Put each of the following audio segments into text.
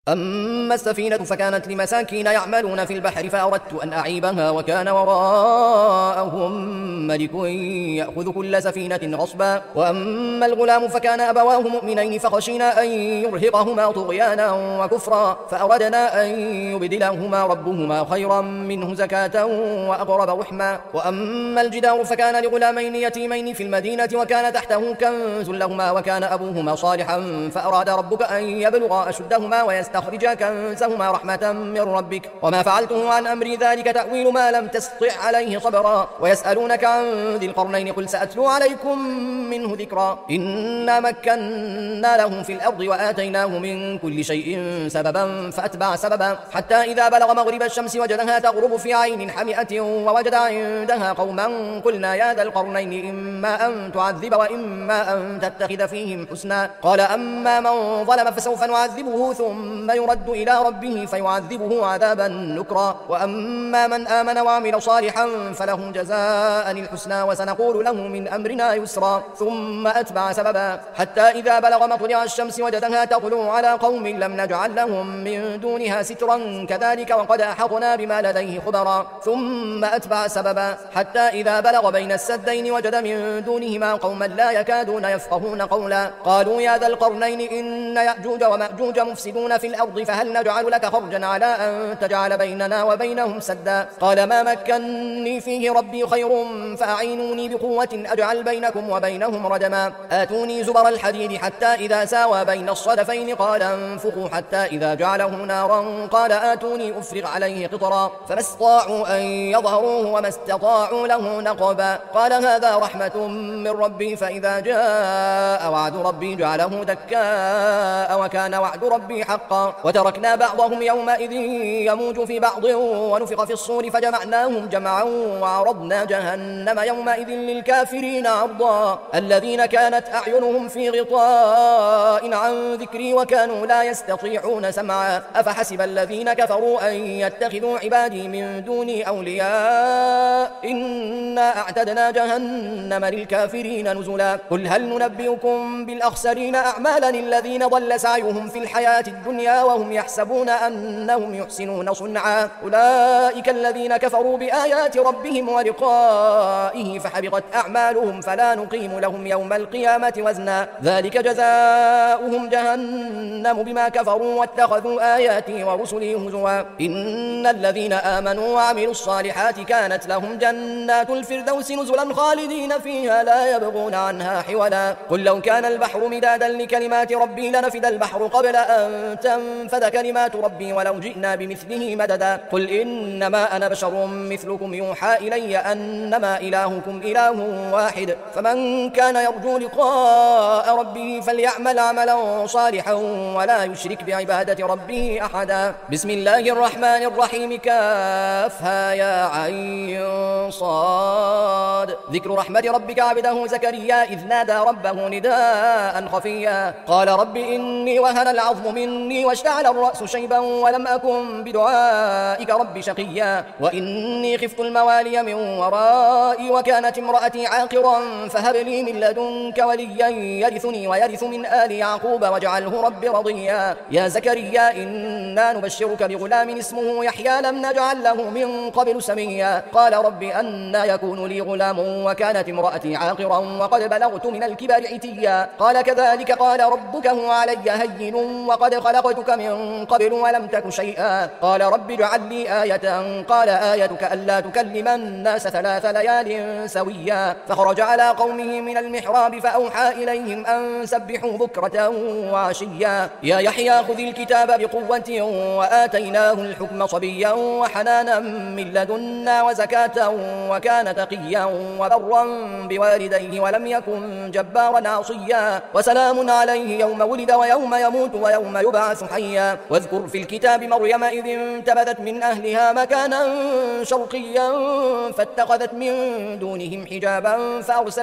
أما السفينة فكانت لمساكين يعملون في البحر فأردت أن أعيبها وكان وراءهم ملك يأخذ كل سفينة غصبا. وأما الغلام فكان أبواه مؤمنين فخشينا أن يرهقهما طغيانا وكفرا فأردنا أن يبدلهما ربهما خيرا منه زكاة وأقرب رحما. وأما الجدار فكان لغلامين يتيمين في المدينة وكان تحته كنز لهما وكان أبوهما صالحا فأراد ربك أن يبلغا أشدهما ويستخرجا كنزهما رحمة من ربك وما فعلته عن أمري ذلك تأويل ما لم تستطع عليه صبرا. ويسألونك عن ذي القرنين قل سأتلو عليكم منه ذكرا. إنا مكنا له في الأرض وآتيناه من كل شيء سببا فأتبع سببا حتى إذا بلغ مغرب الشمس وجدها تغرب في عين حمئة ووجد عندها قوما قلنا يا ذا القرنين إما أن تعذب وإما أن تتخذ فيهم حسنا. قال أما من ظلم فسوف نعذبه ثم يرد إلى ربه فيعذبه عذابا نكرا. وأما من آمن وعمل صالحا فله جزاء الحسنى وسنقول له من أمرنا يسرا. ثم أتبع سببا حتى إذا بلغ مطلع الشمس وجدها تطلع على قوم لم نجعل لهم من دونها سترا كذلك وقد أحطنا بما لديه خبرا. ثم أتبع سببا حتى إذا بلغ بين السدين وجد من دونهما قوما لا يكادون يفقهون قولا. قالوا يا ذا القرنين إن يأجوج ومأجوج مفسدون في الأرض فهل نجعل لك خرجا على أن تجعل بيننا وبينهم سدا. قال ما مكنني فيه ربي خير فأعينوني بقوة أجعل بينكم وبينهم ردما. آتوني زبر الحديد حتى إذا ساوى بين الصدفين قال انفخوا حتى إذا جعله نارا قال آتوني أفرغ عليه قطرا فما استطاعوا أن يظهروه وما استطاعوا له نقبا. قال هذا رحمة من ربي فإذا جاء وعد ربي جعله دكاء وكان وعد ربي حقا. وتركنا بعضهم يومئذ يموج في بعض ونفخ في الصور فجمعناهم جمعا وعرضنا جهنم يومئذ للكافرين عرضا. الذين كانت أعينهم في غطاء عن ذكري وكانوا لا يستطيعون سمعا. أفحسب الذين كفروا أن يتخذوا عبادي من دوني أولياء إنا أعتدنا جهنم للكافرين نزلا. قل هل ننبئكم بالأخسرين أعمالا الذين ضل سعيهم في الحياة الدنيا وهم يحسبون أنهم يحسنون صنعا. أولئك الذين كفروا بآيات ربهم ولقائه فحبطت أعمالهم فلا نقيم لهم يوم القيامة وزنا. ذلك جزاؤهم جهنم بما كفروا واتخذوا آياتي ورسلي هزوا. إن الذين آمنوا وعملوا الصالحات كانت لهم جنات الفردوس نزلا خالدين فيها لا يبغون عنها حولا. قل لو كان البحر مدادا لكلمات ربي لنفد البحر قبل أن تنفد كلمات ربي ولو جئنا بمثله مددا. قل إنما أنا بشر مثلكم يوحى إلي أنما إلهكم إله واحد فمن كان يرجو لقاء ربه فليعمل عملا صالحا ولا يشرك بعبادة ربه أحدا. بسم الله الرحمن الرحيم كافها يا عين صاد. ذكر رحمة ربك عبده زكريا إذ نادى ربه نداء خفيا قال رب إني وهن العظم مني واشتعل الرأس شيبا ولم أكن بدعائك رب شقيا وإني خفت الموالي من ورائي وكانت امرأتي عاقرا فهب لي من لدنك وليا يرثني ويرث من آل يعقوب واجعله رب رضيا. يا زكريا إنا نبشرك بغلام اسمه يحيى لم نجعل له من قبل سميا. قال رب أنى يكون لي غلام وكانت امرأتي عاقرا وقد بلغت من الكبر عتيا. قال كذلك قال ربك هو علي هين وقد خلقتك من قبل ولم تك شيئا. قال رب اجعل لي آية قال آيتك ألا تكلم الناس 3 ليال سويا. فخرج على قومه من المحراب فأوحى إليهم أن سبحوا بكرة وعشيا. يا يحيى خذ الكتاب بقوة وآتيناه الحكم صبيا وحنانا من لدنا وزكاة وكان تقيا وبرا بوالديه ولم يكن جبارا عصيا. وسلام عليه يوم ولد ويوم يموت ويوم يبعث حيا. واذكر في الكتاب مريم إذ انتبذت من أهلها مكانا شرقيا فاتخذت من دونهم حجابا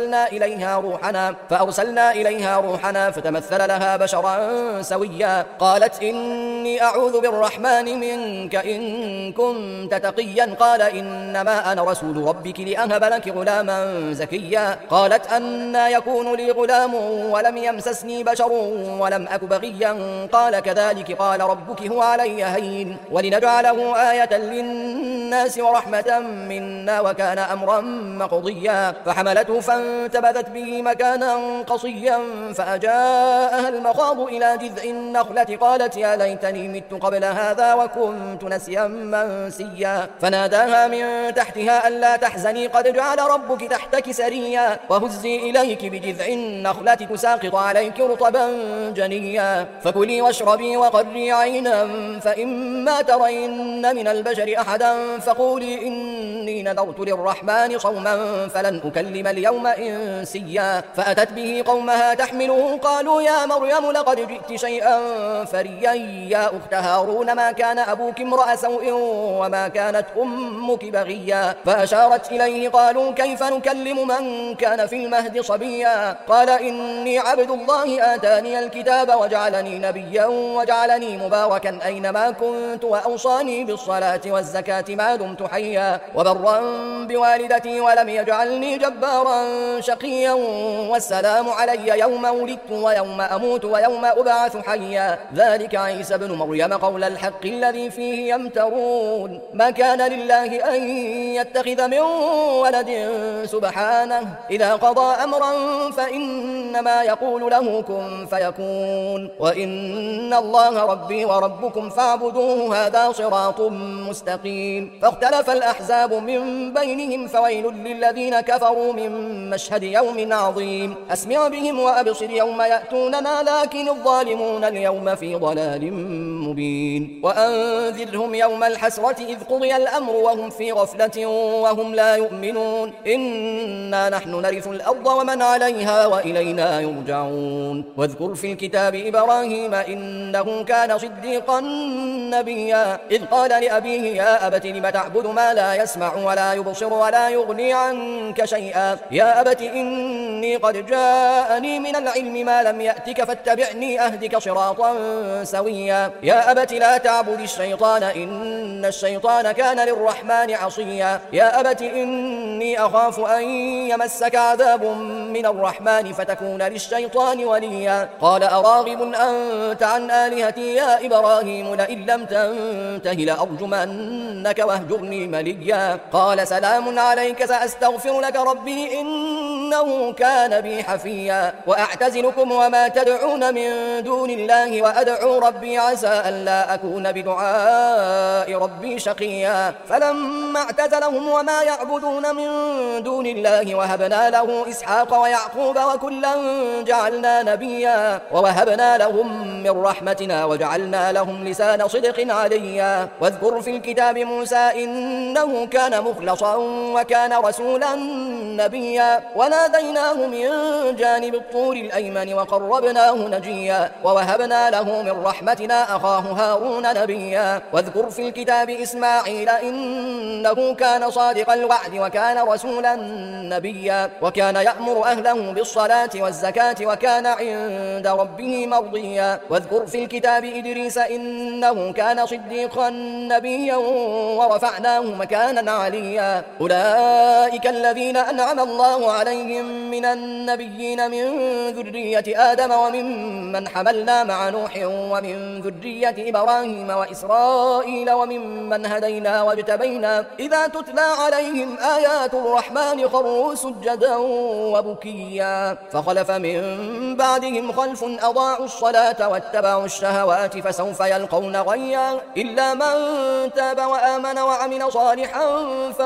فأرسلنا إليها روحنا فتمثل لها بشرا سويا. قالت إني أعوذ بالرحمن منك إن كنت تقيا. قال إنما أنا رسول ربك لأهب لك غلاما زكيا. قالت أنى يكون لي غلام ولم يمسسني بشر ولم أك بغيا. قال كذلك ذلك قال ربك هو علي هين ولنجعله آية للناس ورحمة منا وكان أمرا مقضيا فحملته فانتبذت به مكانا قصيا فأجاءها المخاض إلى جذع النخلة قالت يا ليتني مت قبل هذا وكنت نسيا منسيا فناداها من تحتها ألا تحزني قد جعل ربك تحتك سريا وهزي إليك بجذع النخلة تساقط عليك رطبا جنيا فكلي واشربي وقري عينا فإما ترين من البشر أحدا فقولي إني نذرت للرحمن صوما فلن أكلم اليوم إنسيا فأتت به قومها تحمله قالوا يا مريم لقد جئت شيئا فريا يا أخت هارون ما كان أبوك امرأ سوء وما كانت أمك بغيا فأشارت إليه قالوا كيف نكلم من كان في المهد صبيا قال إني عبد الله آتاني الكتاب وجعلني نبيا وجعلني مباركا أينما كنت وأوصاني بالصلاة والزكاة ما دمت حيا وبرا بوالدتي ولم يجعلني جبارا شقيا والسلام علي يوم ولدت ويوم أموت ويوم أبعث حيا ذلك عيسى بن مريم قول الحق الذي فيه يمترون ما كان لله أن يتخذ من ولد سبحانه إذا قضى أمرا فإنما يقول له كن فيكون وإن الله ربي وربكم فاعبدوه هذا صراط مستقيم فاختلف الأحزاب من بينهم فويل للذين كفروا من مشهد يوم عظيم أسمع بهم وأبصر يوم يأتوننا لكن الظالمون اليوم في ضلال مبين وأنذرهم يوم الحسرة إذ قضي الأمر وهم في غفلة وهم لا يؤمنون إنا نحن نرث الأرض ومن عليها وإلينا يرجعون واذكر في الكتاب إبراهيم إنه كان صديقا نبيا إذ قال لأبيه يا أبت لم تعبد ما لا يسمع ولا يبصر ولا يغني عنك شيئا يا أبت إني قد جاءني من العلم ما لم يأتك فاتبعني أهدك صراطا سويا يا أبت لا تعبد الشيطان إن الشيطان كان للرحمن عصيا يا أبت إني أخاف أن يمسك عذاب من الرحمن فتكون للشيطان وليا قال أراغب أنت عن آلهتي يا إبراهيم لئن لم تنته لأرجمنك واهجرني مليا قال سلام عليك سأستغفر لك ربي إنه كان بي حفيا وأعتزلكم وما تدعون من دون الله وأدعو ربي عسى ألا أكون بدعاء ربي شقيا فلما اعتزلهم وما يعبدون من دون الله وهبنا له إسحاق ويعقوب وكلا جعلنا نبيا ووهبنا لهم من رحمتنا وجعلنا لهم لسان صدق عليا واذكر في الكتاب موسى إنه كان مخلصا وكان رسولا نبيا وناديناه من جانب الطور الأيمن وقربناه نجيا ووهبنا له من رحمتنا أخاه هارون نبيا واذكر في الكتاب إسماعيل إنه كان صادق الوعد وكان رسولا نبيا وكان يأمر أهله بالصلاة والزكاة وكان عند ربه مرضيا واذكر في الكتاب إدريس إنه كان صديقا نبيا ورفعناه مكانا عليا أولئك الذين أنعم الله عليهم من النبيين من ذرية آدم وممن حملنا مع نوح ومن ذرية إبراهيم وإسرائيل وممن هدينا واجتبينا إذا تتلى عليهم آيات الرحمن خروا سجدا وبكيا فخلف من بعدهم خلف أضاعوا الصلاة واتبعوا الشهوات فسوف يلقون غيا إلا من تاب وآمن وعمل صالحا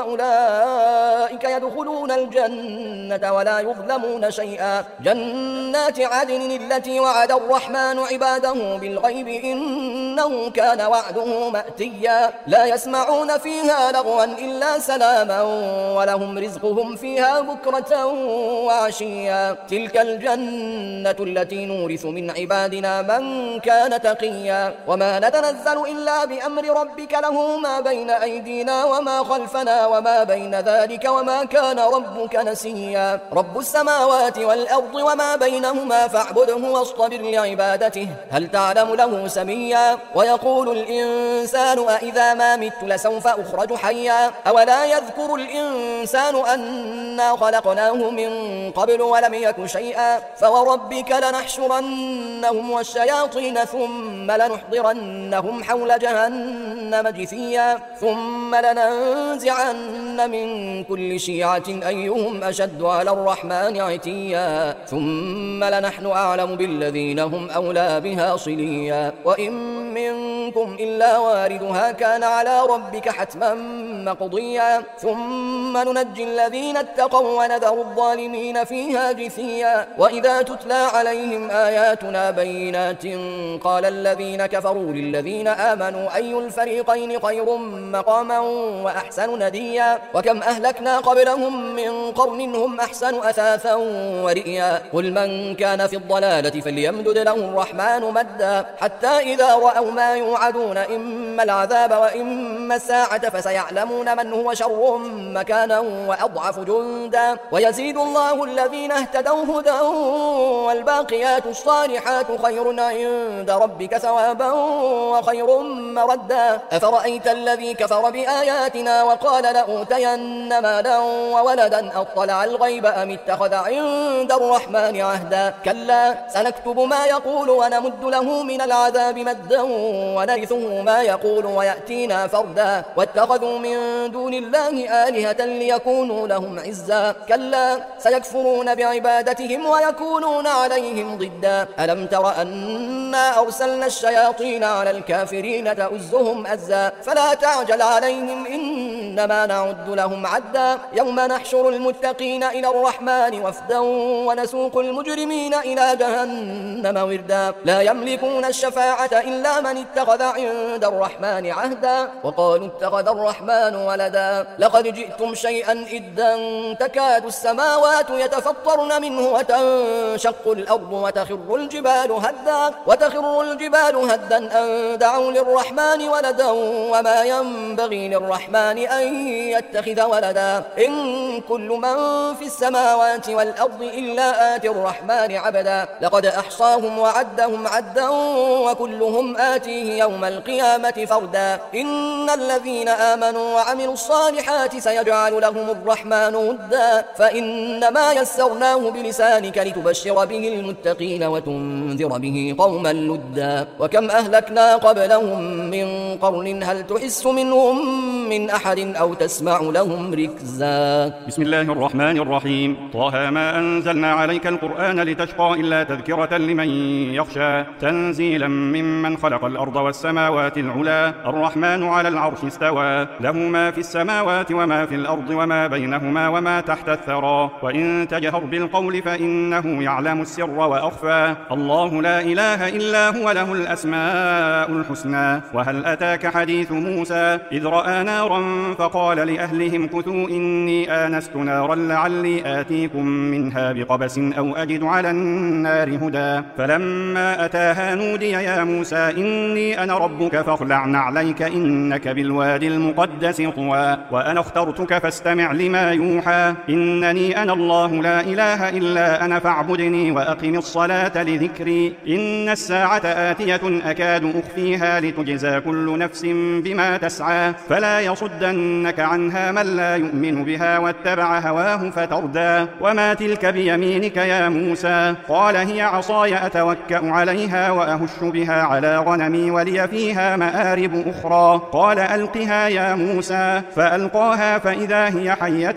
فأولئك يدخلون الجنة ولا يظلمون شيئا جنات عدن التي وعد الرحمن عباده بالغيب إنه كان وعده مأتيا لا يسمعون فيها لغوا إلا سلاما ولهم رزقهم فيها بكرة وعشيا تلك الجنة التي نورث من عبادنا من كان تقيا وما نتنزل إلا بأمر ربك له ما بين أيدينا وما خلفنا وما بين ذلك وما كان ربك نسيا رب السماوات والأرض وما بينهما فاعبده واصطبر لعبادته هل تعلم له سميا ويقول الإنسان أإذا ما مت لسوف أخرج حيا أولا يذكر الإنسان أنا خلقناه من قبل ولم يك شيئا فوربك لنحشرنهم والشياطين ثم لنحضرنهم حول جهنم جثيا ثم لننزعن من كل شيعة أيهم أشد على الرحمن عتيا ثم لنحن أعلم بالذين هم أولى بها صليا وإن منكم إلا واردها كان على ربك حتما مقضيا ثم ننجي الذين اتقوا ونذر الظالمين فيها جثيا وإذا تتلى عليهم آياتنا بينات قال الذين كفروا للذين آمنوا أي الفريقين خير مقاما وأحسن نديا وكم أهلكنا قبلهم من قرن هم أحسن أثاثا ورئيا قل من كان في الضلالة فليمدد له الرحمن مدا حتى إذا رأوا ما يوعدون إما العذاب وإما الساعة فسيعلمون من هو شر مكانا وأضعف جندا ويزيد الله الذين اهتدوا هدى والباقيات الصالحات خير عند ربك ثوابا وخير مردا أفرأيت الذي كفر بآياتنا وقال لأوتين مالا وولدا أطلع الغيب أم اتخذ عند الرحمن عهدا كلا سنكتب ما يقول ونمد له من العذاب مدا ونرثه ما يقول ويأتينا فردا واتخذوا من دون الله آلهة ليكونوا لهم عزا كلا سيكفرون بعبادتهم ويكونون عليهم ضدا ألم تر أنا أرسلنا الشياطين على الكافرين تؤزهم أزا فلا تعجل عليهم إنما نعد لهم عدا يوم نحشر المتقين إلى الرحمن وفدا ونسوق المجرمين إلى جهنم وردا لا يملكون الشفاعة إلا من اتخذ عند الرحمن عهدا وقالوا اتخذ الرحمن ولدا لقد جئتم شيئا إدا تكاد السماوات يتفطرن منه وتنشق الأرض وتخر الجبال هدا أن دعوا للرحمن ولدا وما ينبغي للرحمن أن يتخذ ولدا إن كل من في السماوات والأرض إلا آتي الرحمن عبدا لقد أحصاهم وعدهم عدا وكلهم آتيه يوم القيامة فردا إن الذين آمنوا وعملوا الصالحات سيجعل لهم الرحمن ودا فإنما يسرناه بلسانك لتبشر به المتقين وتنذر به قوما لدا وكم أهلكنا قبلهم من قرن هل تحس منهم من أحد أو تسمع لهم ركزا بسم الله الرحمن الرحيم طه ما أنزلنا عليك القرآن لتشقى إلا تذكرة لمن يخشى تنزيلا ممن خلق الأرض والسماوات العلا الرحمن على العرش استوى له ما في السماوات وما في الأرض وما بينهما وما تحت الثرى وإن تجهر بالقول فإنه يعلم السر وأخفى الله لا إله إلا هو له الأسماء الحسنى وهل أتاك حديث موسى إذ رأى نارا فقال لأهلهم كثوا إني آنست نارا لعلي آتيكم منها بقبس أو أجد على النار هدى فلما أتاها نودي يا موسى إني أنا ربك فاخلع نعليك إنك بالوادي المقدس طوى وأنا اخترتك فاستمع لما يوحى إنني أنا الله لا إله إلا أنا فاعبدني وأقم الصلاة لذكري إن الساعة آتية أكاد أخفيها لتجزى كل نفس بما تسعى فلا يصدنك عنها من لا يؤمن بها واتبع هواه فتردى وما تلك بيمينك يا موسى قال هي عصاي أتوكأ عليها وأهش بها على غنمي ولي فيها مآرب أخرى قال ألقها يا موسى فألقاها فإذا هي حية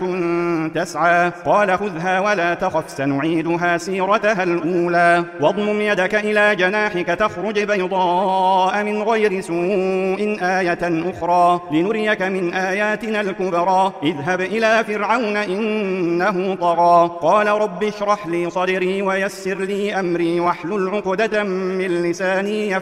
تسعى قال خذها ولا تخف سنعيدها سيرتها الأولى واضمم يدك إلى جناحك تخرج بيضاء من غير سوء آية أخرى لنريك من آياتنا الكبرى اذهب إلى فرعون إنه طغى قال رب اشرح لي صدري ويسر لي أمري واحلل عقدة من لساني يفقه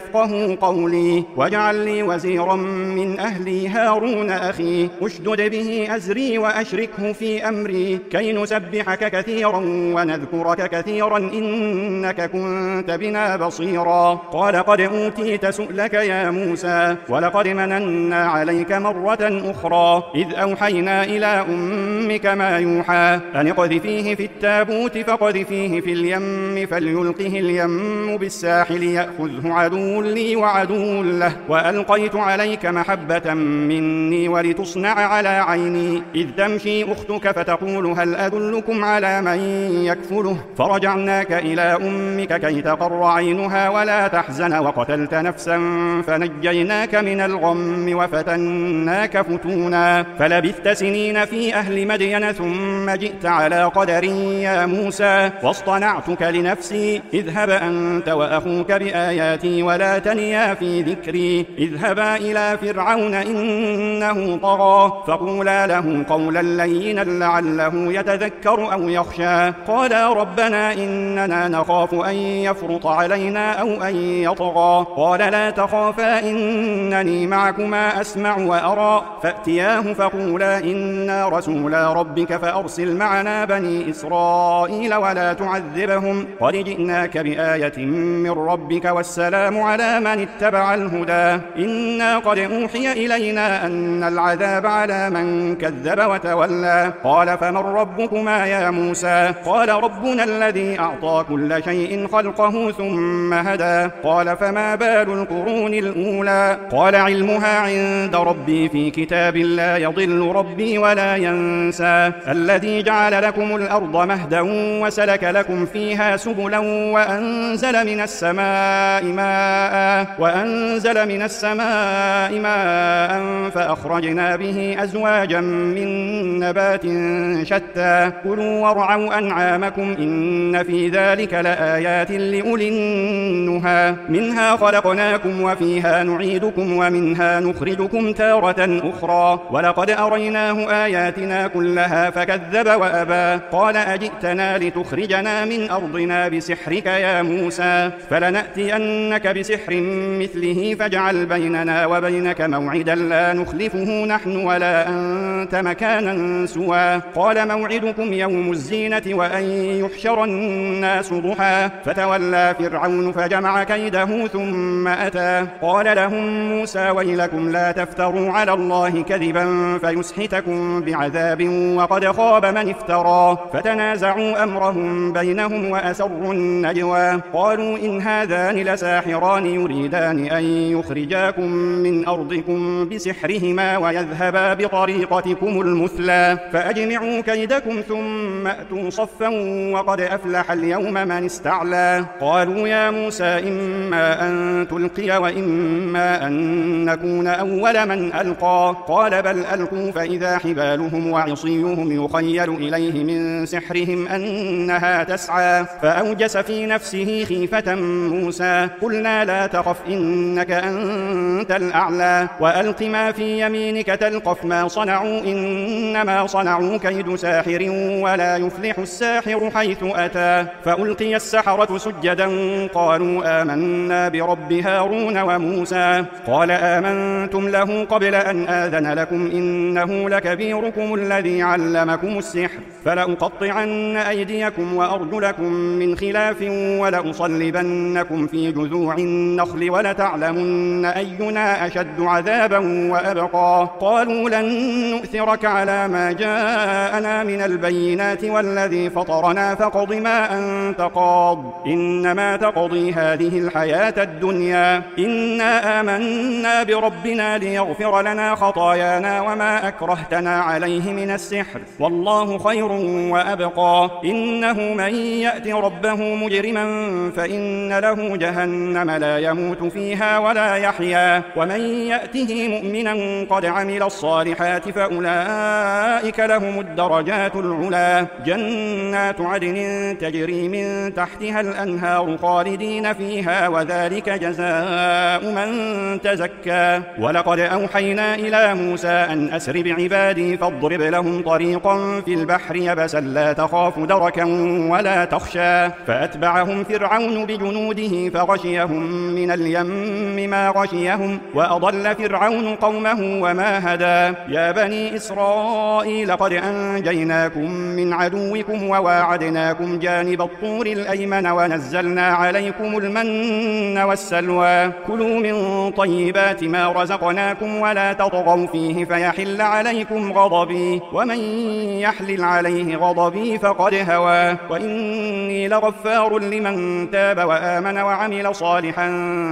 يفقهوا قولي واجعل لي وزيرا من أهلي هارون أخي أشدد به أزري وأشركه في أمري كي نسبحك كثيرا ونذكرك كثيرا إنك كنت بنا بصيرا قال قد أوتيت سؤلك يا موسى ولقد مننا عليك مرة أخرى إذ أوحينا إلى أمك ما يوحى أن اقذفيه في التابوت فاقذفيه في اليم فليلقه اليم بالساحل يأخذه عدو لي وعدو له وألقيت عليك محبة مني ولتصنع على عيني إذ تمشي أختك فتقول هل أدلكم على من يكفله فرجعناك إلى أمك كي تقر عينها ولا تحزن وقتلت نفسا فنجيناك من الغم وفتناك فتونا فلبثت سنين في أهل مدين ثم جئت على قدر يا موسى واصطنعتك لنفسي اذهب أنت وأخوك بآياتي ولا تنيا في ذكري اذهبا إلى فرعون إنه طغى فقولا له قولا لينا لعله يتذكر أو يخشى قالا ربنا إننا نخاف أن يفرط علينا أو أن يطغى قال لا تخافا إنني معكما أسمع وأرى فأتياه فقولا إنا رسولا ربك فأرسل معنا بني إسرائيل ولا تعذبهم قد جئناك بآية من ربك والسلام على من اتبع الهدى إنا قد أوحي إلينا أن العذاب على من كذب وتولى قال فمن ربكما يا موسى قال ربنا الذي أعطى كل شيء خلقه ثم هدى قال فما بال القرون الأولى قال علمها عند ربي في كتاب لا يضل ربي ولا ينسى الذي جعل لكم الأرض مهدا وسلك لكم فيها سبلا وأنزل من السماء ماء فأخرجنا به أزواجا من نبات شتى كلوا وارعوا أنعامكم إن في ذلك لآيات لأولي النهى منها خلقناكم وفيها نعيدكم ومنها نخرجكم تارة أخرى ولقد أريناه آياتنا كلها فكذب وأبى قال أجئتنا لتخرجنا من أرضنا بسحرك يا موسى فلنأتينك بسحر مثله فاجعل بيننا وبينك موعدا لا نخلفه نحن ولا أنت مكانا سوى قال موعدكم يوم الزينة وأن يحشر الناس ضحى فتولى فرعون فجمع كيده ثم أتى قال لهم موسى ويلكم لا تفتروا على الله كذبا فيسحتكم بعذاب وقد خاب من افترى فتنازعوا أمرهم بينهم وأسروا النجوى قالوا إن هذان لساحران يريدان أن يخرجاكم من أرضكم بسحرهما ويذهبا بطريقتكم المثلى فأجمعوا كيدكم ثم أتوا صفا وقد أفلح اليوم من استعلى قالوا يا موسى إما أن تلقي وإما أن نكون أول من ألقى قال بل ألقوا فإذا حبالهم وعصيهم يخيل إليه من سحرهم أنها تسعى فأوجس في نفسه خيفة موسى قلنا لا تخف إنك أنت الأعلى وألق ما في يمينك تلقف ما صنعوا إنما صنعوا كيد ساحر ولا يفلح الساحر حيث أتى فألقي السحرة سجدا قالوا آمنا برب هارون وموسى قال آمنتم له قبل أن آذن لكم إنه لكبيركم الذي علمكم السحر فلأقطعن أيديكم وأرجلكم من خلاف ولأصلبنكم في جذوع النخل ولتعلمن أينا أشد عذابا وأبقى قالوا لن نؤثرك على ما جاءنا من البينات والذي فطرنا فاقض ما أنت قاض إنما تقضي هذه الحياة الدنيا إنا آمنا بربنا ليغفر لنا خطايانا وما أكرهتنا عليه من السحر والله خير وأبقى إنه من يأت ربه مجرما فإن له جهنم لا يموت فيها ولا يحيا ومن يأته مؤمنا قد عمل الصالحات فأولئك لهم الدرجات العلا جنات عدن تجري من تحتها الأنهار خالدين فيها وذلك جزاء من تزكى ولقد أوحينا إلى موسى أن أسر بعبادي فاضرب لهم طريقا في البحر يبسا لا تخاف دركا ولا تخشى فأتبعهم فرعون بجنوده فغشيهم من اليم ما غشيهم وأضل فرعون قومه وما هدى يا بني إسرائيل قد أنجيناكم من عدوكم وواعدناكم جانب الطور الأيمن ونزلنا عليكم المن والسلوى كلوا من طيبات ما رزقناكم ولا تطغوا فيه فيحل عليكم غضبي ومن يحلل عليه غضبي فقد هوى وإني لغفار لمن تاب وآمن وعمل صالحا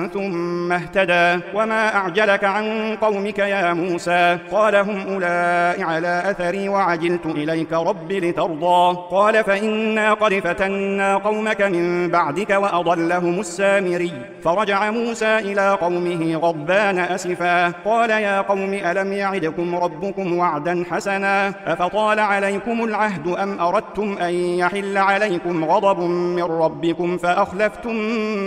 ثم اهتدى وما أعجلك عن قومك يا موسى قال هم أولئك على أثري وعجلت إليك رب لترضى قال فإنا قد فتنا قومك من بعدك وأضلهم السامري فرجع موسى إلى قومه غضبان أسفا قال يا قوم ألم يعدكم ربكم وعدا حسنا أفطال عليكم العهد أم أردتم أن يحل عليكم غضب من ربكم فأخلفتم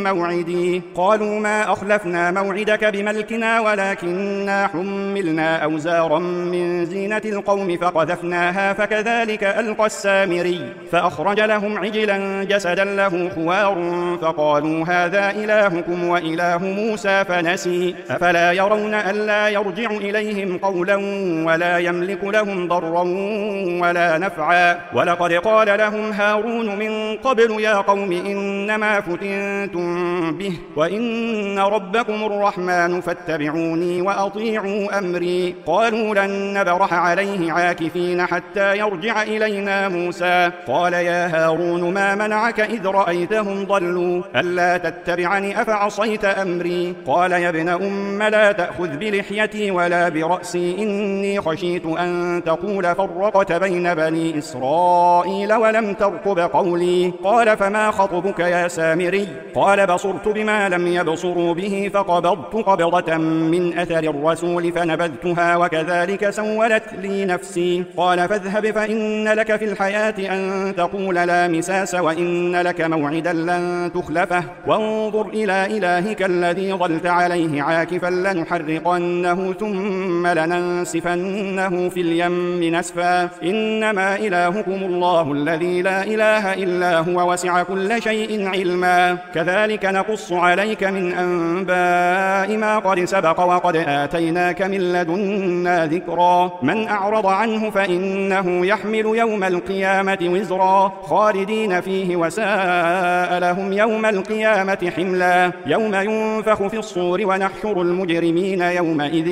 موعدي قالوا ما أخلفنا موعدك بملكنا ولكننا حملنا أوزارا من زينة القوم فقذفناها فكذلك ألقى السامري فأخرج لهم عجلا جسدا له خوار فقالوا هذا إلهكم وإله موسى فنسي أفلا يرون ألا يرجع إليهم قولا ولا يملك لهم ضرا ولا نفعا ولقد قال لهم هارون من قبل يا قوم إنما فتنتم به وإن ربكم الرحمن فاتبعوني وأطيعوا أمري قالوا لن نبرح عليه عاكفين حتى يرجع إلينا موسى قال يا هارون ما منعك إذ رأيتهم ضلوا ألا تتبعني أفعصيت أمري قال يا ابن أم لا تأخذ بلحيتي ولا برأسي إني خشيت أن تقول فرقت بين بني إسرائيل ولم ترقب قولي قال فما خطبك يا سامري قال بصرت بما لم يبصروا به فقبضت قبضة من أثر الرسول فنبذتها وكذلك سولت لي نفسي قال فاذهب فإن لك في الحياة أن تقول لا مساس وإن لك موعدا لن تخلفه وانظر إلى إلهك الذي ظلت عليه عاكفا لنحرقنه ثم لننسفنه في اليم نسفا إنما إلهكم الله الذي لا إله إلا هو وسع كل شيء علما كذلك نقص عليك من أنباء ما قد سبق وقد آتيناك من لدنا ذكرا من أعرض عنه فإنه يحمل يوم القيامة وزرا خالدين فيه وساء لهم يوم القيامة حملا يوم ينفخ في الصور ونحشر المجرمين يومئذ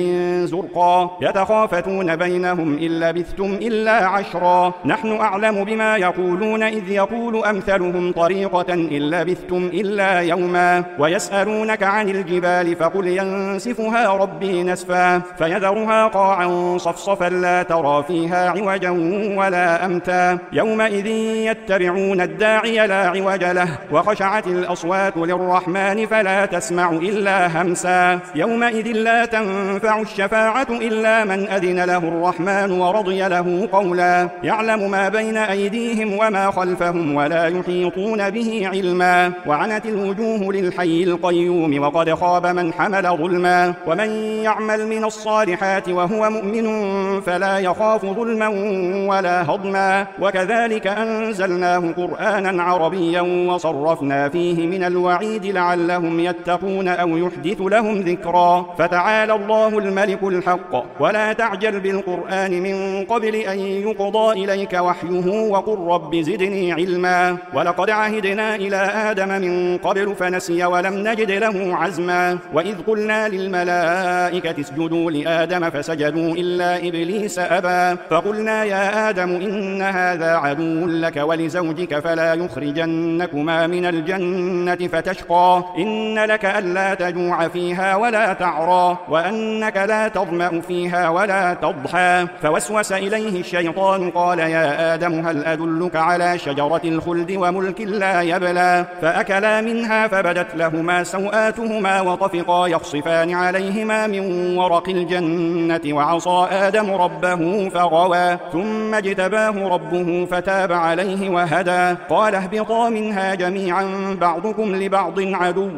زرقا يتخافتون بينهم إن لبثتم إلا عشرا نحن أعلم بما يقولون إذ يقول أمثلهم طريقة إن لبثتم إلا يوما ويسألونك عن الجبال فقل ينسفها ربي نسفا فيذرها قاعا صفصفا لا ترى فيها عوجا ولا أمتا يومئذ يتبعون الداعي لا عوج له وخشعت الأصوات للرحمن فلا تسمع إلا همسا يومئذ لا تنفع الشفاعة إلا من أذن له الرحمن ورضي له قولا يعلم ما بين أيديهم وما خلفهم ولا يحيطون به علما وعنت الوجوه للحي القيوم وقد خاب من حمل ظلما ومن يعمل من الصالحات وهو مؤمن فلا يخاف ظلما ولا هضما وكذلك أنزلناه قرآنا عربيا وصرفنا فيه من الوعيد لعلهم يتقون أو يحدث لهم ذكرا فتعالى الله الملك الحق ولا تعجل بالقرآن من قبل أن يقضى إليك وحيه وقل رب زدني علما ولقد عهدنا إلى آدم من قبل فنسي ولم نجد له عزما وإذ قلنا للملائكة اسجدوا لآدم فسجدوا إلا إبليس أبى فقلنا يا آدم إن هذا عدو لك ولزوجك فلا يخرجنكما من الجنة فتشقى إن لك ألا تجوع فيها ولا تعرى وأنك لا تظمأ فيها ولا تضحى فوسوس إليه الشيطان قال يا آدم هل أدلك على شجرة الخلد وملك لا يبلى فأكلا منها فبدت لهما سوآتهما وطفقا يخصفان عليهما من ورق الجنة وعصى آدم ربه فغوى ثم اجتباه ربه فتاب عليه وهدى قال اهبطا منها جميعا بعضكم لبعض عدو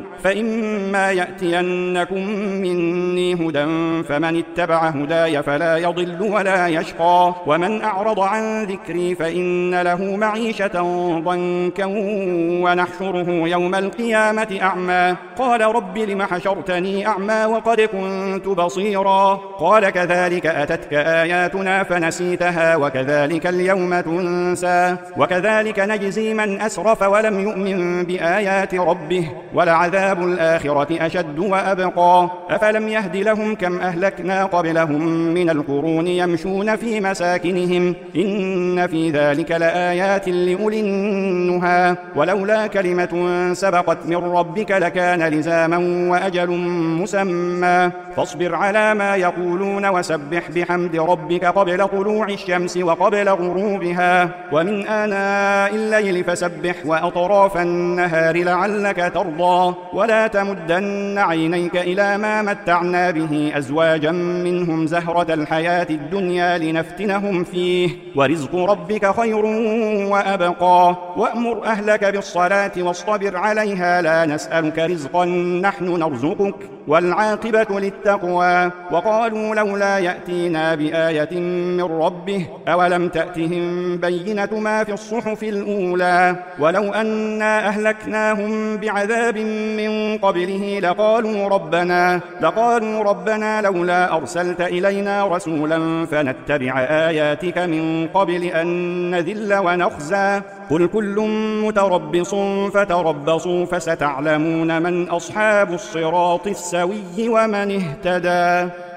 فإما يأتينكم مني هدى فمن اتبع هداي فلا يضل ولا يشقى ومن أعرض عن ذكري فإن له معيشة ضنكا ونحشره يوم القيامة أعمى قال رب لم حشرتني أعمى وقد كنت بصيرا قال كذلك أتتك آياتنا فنسيتها وكذلك اليوم تنسى وكذلك نجزي من أسرف ولم يؤمن بآيات ربه ولعذاب الآخرة أشد وأبقى أفلم يهد لهم كم أهلكنا قبلهم من القرون يمشون في مساكنهم إن في ذلك لآيات لأولي النهى ولولا كلمة سبقت من ربك لكان لزاما وأجل مسمى فاصبر على ما يقولون وسبح بحمد ربك قبل طلوع الشمس وقبل غروبها ومن آناء الليل فسبح وأطراف النهار لعلك ترضى ولا تمدن عينيك إلى ما متعنا به أزواجا منهم زهرة الحياة الدنيا لنفتنهم فيه ورزق ربك خير وأبقى وأمر أهلك بالصلاة واصطبر عليها لا نسألك رزقا نحن نرزقك والعاقبة للتقوى وقالوا لولا يأتينا بآية من ربه أولم تأتهم بينة ما في الصحف الأولى ولو أنا أهلكناهم بعذاب من قبله لقالوا ربنا لولا أرسلت إلينا رسولا فنتبع آياتك من قبل أن نذل ونخزى قل كل متربص فتربصوا فستعلمون من أصحاب الصراط السوي ومن اهتدى.